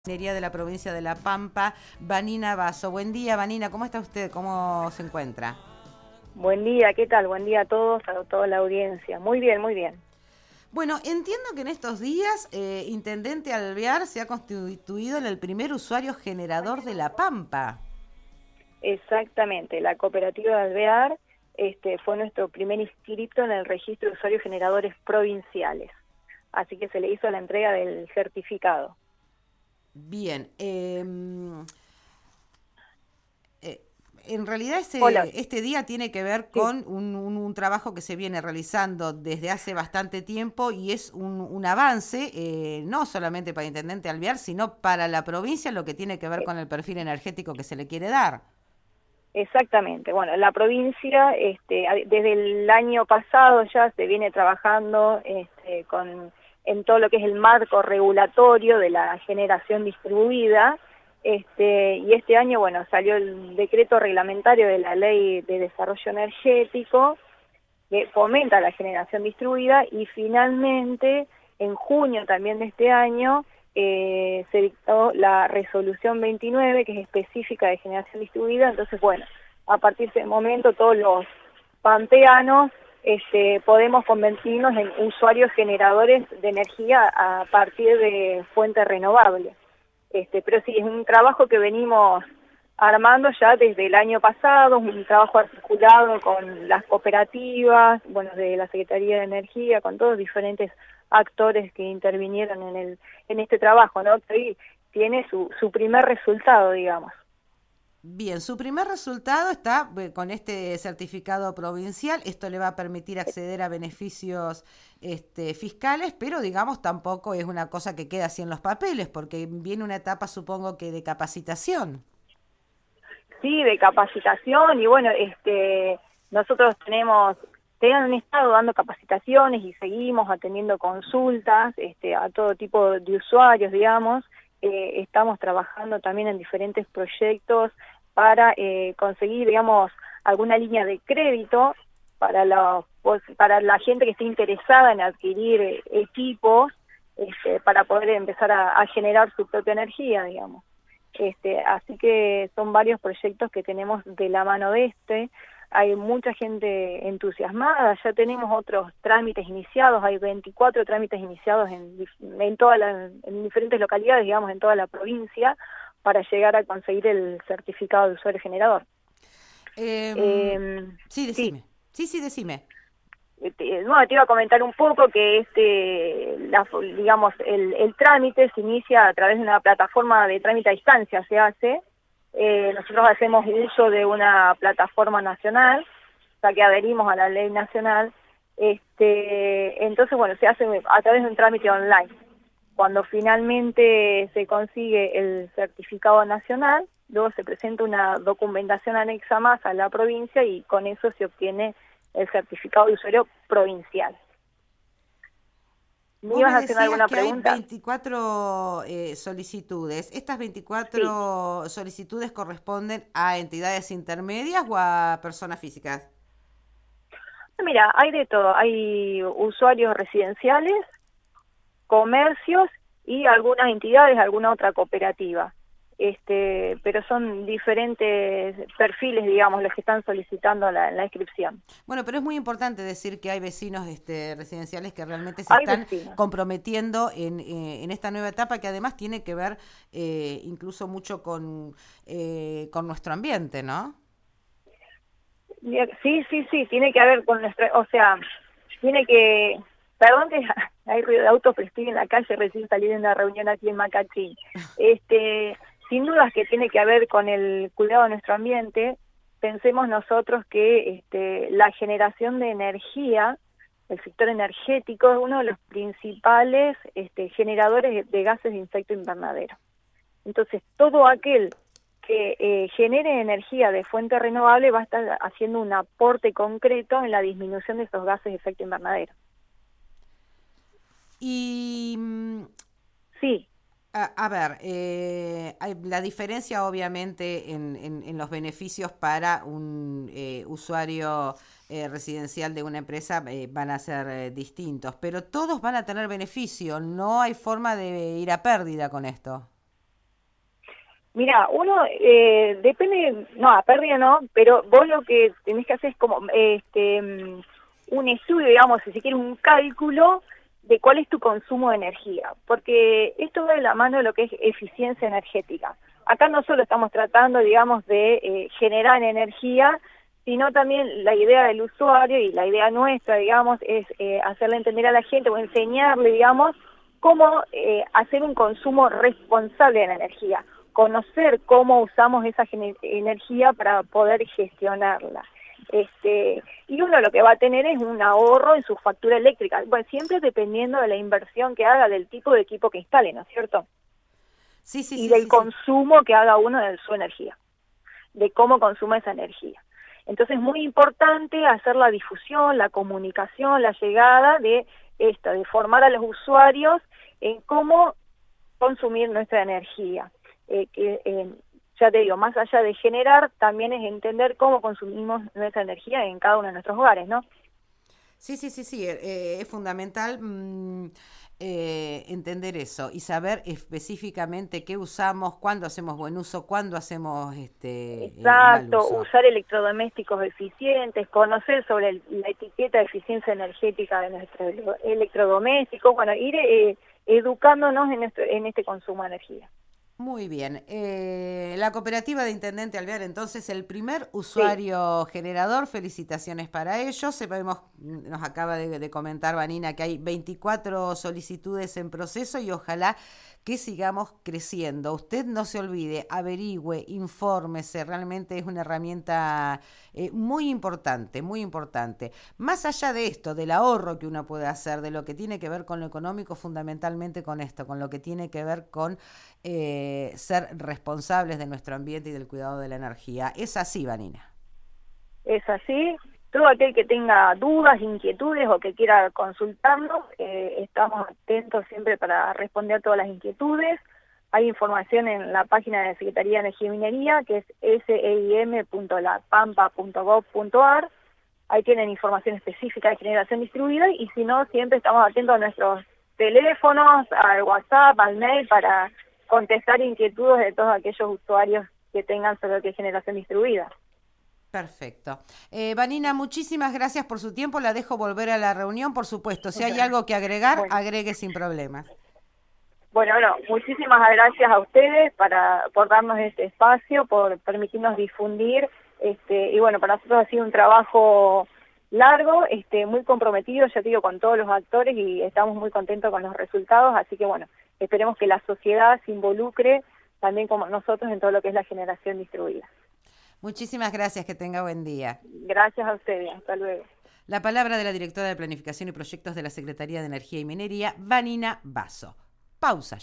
Ingeniería de la provincia de La Pampa, Vanina Basso. Buen día, Vanina, ¿cómo está usted? ¿Cómo se encuentra? Buen día, ¿qué tal? Buen día a toda la audiencia. Muy bien, muy bien. Bueno, entiendo que en estos días Intendente Alvear se ha constituido en el primer usuario generador de La Pampa. Exactamente, la cooperativa de Alvear fue nuestro primer inscripto en el registro de usuarios generadores provinciales. Así que se le hizo la entrega del certificado. Bien, en realidad Hola, este día tiene que ver sí. con un trabajo que se viene realizando desde hace bastante tiempo y es un avance, no solamente para Intendente Alvear, sino para la provincia, lo que tiene que ver con el perfil energético que se le quiere dar. Exactamente. Bueno, la provincia, desde el año pasado ya se viene trabajando en todo lo que es el marco regulatorio de la generación distribuida, y este año, bueno, salió el decreto reglamentario de la Ley de Desarrollo Energético que fomenta la generación distribuida y finalmente, en junio también de este año, se dictó la resolución 29, que es específica de generación distribuida. Entonces, bueno, a partir de ese momento todos los pampeanos podemos convertirnos en usuarios generadores de energía a partir de fuentes renovables. Pero sí, es un trabajo que venimos armando ya desde el año pasado, un trabajo articulado con las cooperativas, bueno, de la Secretaría de Energía, con todos diferentes actores que intervinieron en este trabajo, ¿no? Que hoy tiene su primer resultado, digamos. Bien, su primer resultado está con este certificado provincial. Esto le va a permitir acceder a beneficios fiscales, pero digamos tampoco es una cosa que queda así en los papeles, porque viene una etapa, supongo que de capacitación. Sí, de capacitación y bueno, nosotros te han estado dando capacitaciones y seguimos atendiendo consultas a todo tipo de usuarios, digamos. Estamos trabajando también en diferentes proyectos para conseguir, digamos, alguna línea de crédito para la gente que esté interesada en adquirir equipos para poder empezar a generar su propia energía, digamos. Así que son varios proyectos que tenemos de la mano de hay mucha gente entusiasmada, ya tenemos otros trámites iniciados, hay 24 trámites iniciados en diferentes localidades, digamos, en toda la provincia, para llegar a conseguir el certificado de usuario generador. Sí, Sí. decime. Sí, decime. Bueno, te iba a comentar un poco que digamos, el trámite se inicia a través de una plataforma de trámite a distancia, se hace. Nosotros hacemos uso de una plataforma nacional, o sea que adherimos a la ley nacional. Entonces, bueno, se hace a través de un trámite online. Cuando finalmente se consigue el certificado nacional, luego se presenta una documentación anexa más a la provincia y con eso se obtiene el certificado de usuario provincial. ¿Me Vos ibas me a hacer decías alguna que hay pregunta? 24 solicitudes. ¿Estas Sí. 24 solicitudes corresponden a entidades intermedias o a personas físicas? Mira, hay de todo. Hay usuarios residenciales, comercios y algunas entidades, alguna otra cooperativa. Pero son diferentes perfiles, digamos, los que están solicitando la inscripción. Bueno, pero es muy importante decir que hay vecinos residenciales que realmente se Hay están vecinos. comprometiendo en esta nueva etapa que además tiene que ver incluso mucho con nuestro ambiente, ¿no? Sí, tiene que haber con nuestra, o sea, tiene que, perdón que hay ruido de autos, pero estoy en la calle, recién salí de una reunión aquí en Macachín. Sin dudas que tiene que haber con el cuidado de nuestro ambiente. Pensemos nosotros que la generación de energía, el sector energético, es uno de los principales generadores de gases de efecto invernadero. Entonces, todo aquel que genere energía de fuente renovable va a estar haciendo un aporte concreto en la disminución de esos gases de efecto invernadero. Y Sí, a ver, hay la diferencia obviamente en los beneficios para un usuario residencial de una empresa van a ser distintos, pero todos van a tener beneficio, no hay forma de ir a pérdida con esto. Mira, uno depende, no, a pérdida no, pero vos lo que tenés que hacer es como un estudio, digamos, si se quiere, un cálculo de cuál es tu consumo de energía, porque esto va de la mano de lo que es eficiencia energética. Acá no solo estamos tratando, digamos, de generar energía, sino también la idea del usuario y la idea nuestra, digamos, es hacerle entender a la gente o enseñarle, digamos, cómo hacer un consumo responsable de la energía, conocer cómo usamos esa energía para poder gestionarla. Y uno lo que va a tener es un ahorro en su factura eléctrica, bueno, siempre dependiendo de la inversión que haga, del tipo de equipo que instale, ¿no es cierto? Sí, sí, Y sí, del sí, sí. consumo que haga uno de su energía, de cómo consume esa energía. Entonces es muy importante hacer la difusión, la comunicación, la llegada de esto, de formar a los usuarios en cómo consumir nuestra energía. Ya te digo, más allá de generar, también es entender cómo consumimos nuestra energía en cada uno de nuestros hogares, ¿no? Sí, sí, sí, sí, es fundamental entender eso y saber específicamente qué usamos, cuándo hacemos buen uso, cuándo hacemos mal Exacto, uso. usar electrodomésticos eficientes, conocer sobre la etiqueta de eficiencia energética de nuestros electrodomésticos, bueno, ir educándonos en este consumo de energía. Muy bien. La cooperativa de Intendente Alvear, entonces, el primer Sí. usuario generador, felicitaciones para ellos. Sabemos, nos acaba de comentar Vanina que hay 24 solicitudes en proceso y ojalá que sigamos creciendo. Usted no se olvide, averigüe, infórmese, realmente es una herramienta muy importante, muy importante. Más allá de esto, del ahorro que uno puede hacer, de lo que tiene que ver con lo económico, fundamentalmente con esto, con lo que tiene que ver con ser responsables de nuestro ambiente y del cuidado de la energía. ¿Es así, Vanina? Es así. Todo aquel que tenga dudas, inquietudes o que quiera consultarnos, estamos atentos siempre para responder todas las inquietudes. Hay información en la página de la Secretaría de Energía y Minería, que es seim.lapampa.gov.ar. Ahí tienen información específica de generación distribuida y si no, siempre estamos atentos a nuestros teléfonos, al WhatsApp, al mail, para contestar inquietudes de todos aquellos usuarios que tengan sobre lo que es generación distribuida. Perfecto. Vanina, muchísimas gracias por su tiempo. La dejo volver a la reunión, por supuesto. Si hay algo que agregar, Bueno, agregue sin problemas. bueno, muchísimas gracias a ustedes por darnos este espacio, por permitirnos difundir, y bueno, para nosotros ha sido un trabajo largo, muy comprometido, ya te digo, con todos los actores y estamos muy contentos con los resultados, así que bueno, esperemos que la sociedad se involucre también como nosotros en todo lo que es la generación distribuida. Muchísimas gracias, que tenga buen día. Gracias a ustedes, hasta luego. La palabra de la directora de Planificación y Proyectos de la Secretaría de Energía y Minería, Vanina Basso. Pausa.